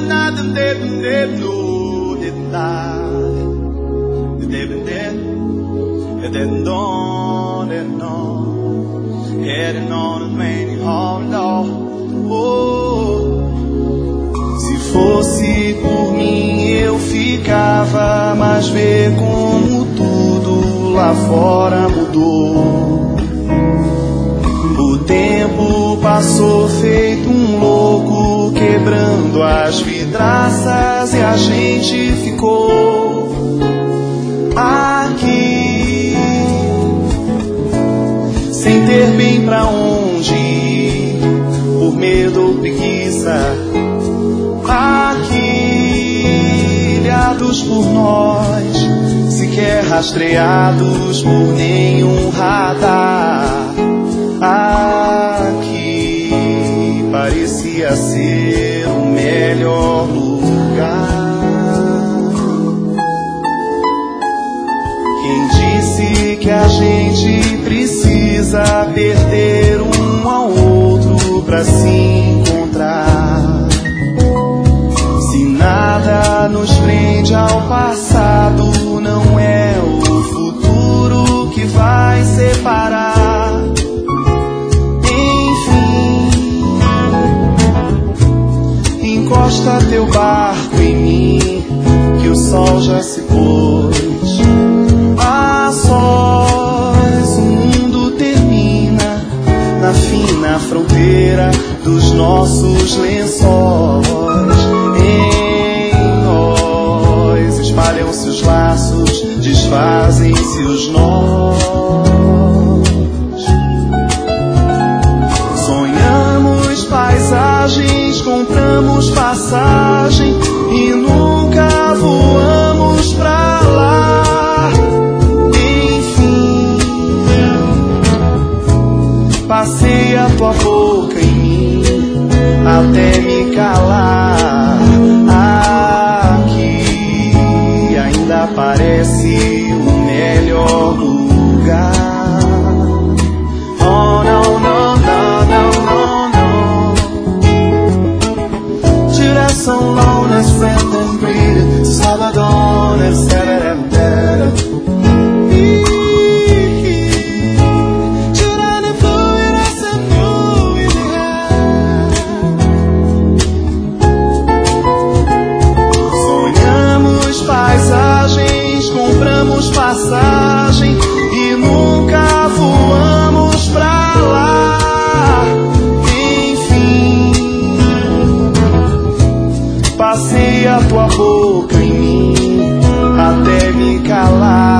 Se fosse por mim eu ficava, mas vê como tudo lá fora mudou. O tempo passou feito um louco, quebrando as vidraças, e a gente ficou aqui sem ter bem pra onde ir, por medo ou preguiça, aqui ilhados por nós, sequer rastreados por nenhum radar. Aqui parecia ser o melhor lugar. Quem disse que a gente precisa perder um ao outro pra se encontrar? Se nada nos prende ao passado, não é o futuro que vai separar. Encosta teu barco em mim, que o sol já se pôs. A sós o mundo termina na fina fronteira dos nossos lençóis. Em nós espalham-se os laços, desfazem-se os nós. Sonhamos paisagens, compramos passagem e nunca voamos pra lá. Enfim, passei a tua boca em mim até me calar. Aqui ainda parece o melhor lugar. Oh, não, não, não, não, não, não. So long as friend and breed, Salvador and Sarah. Sonhamos paisagens, compramos passagem e nunca voamos pra lá. Passei a tua boca em mim até me calar.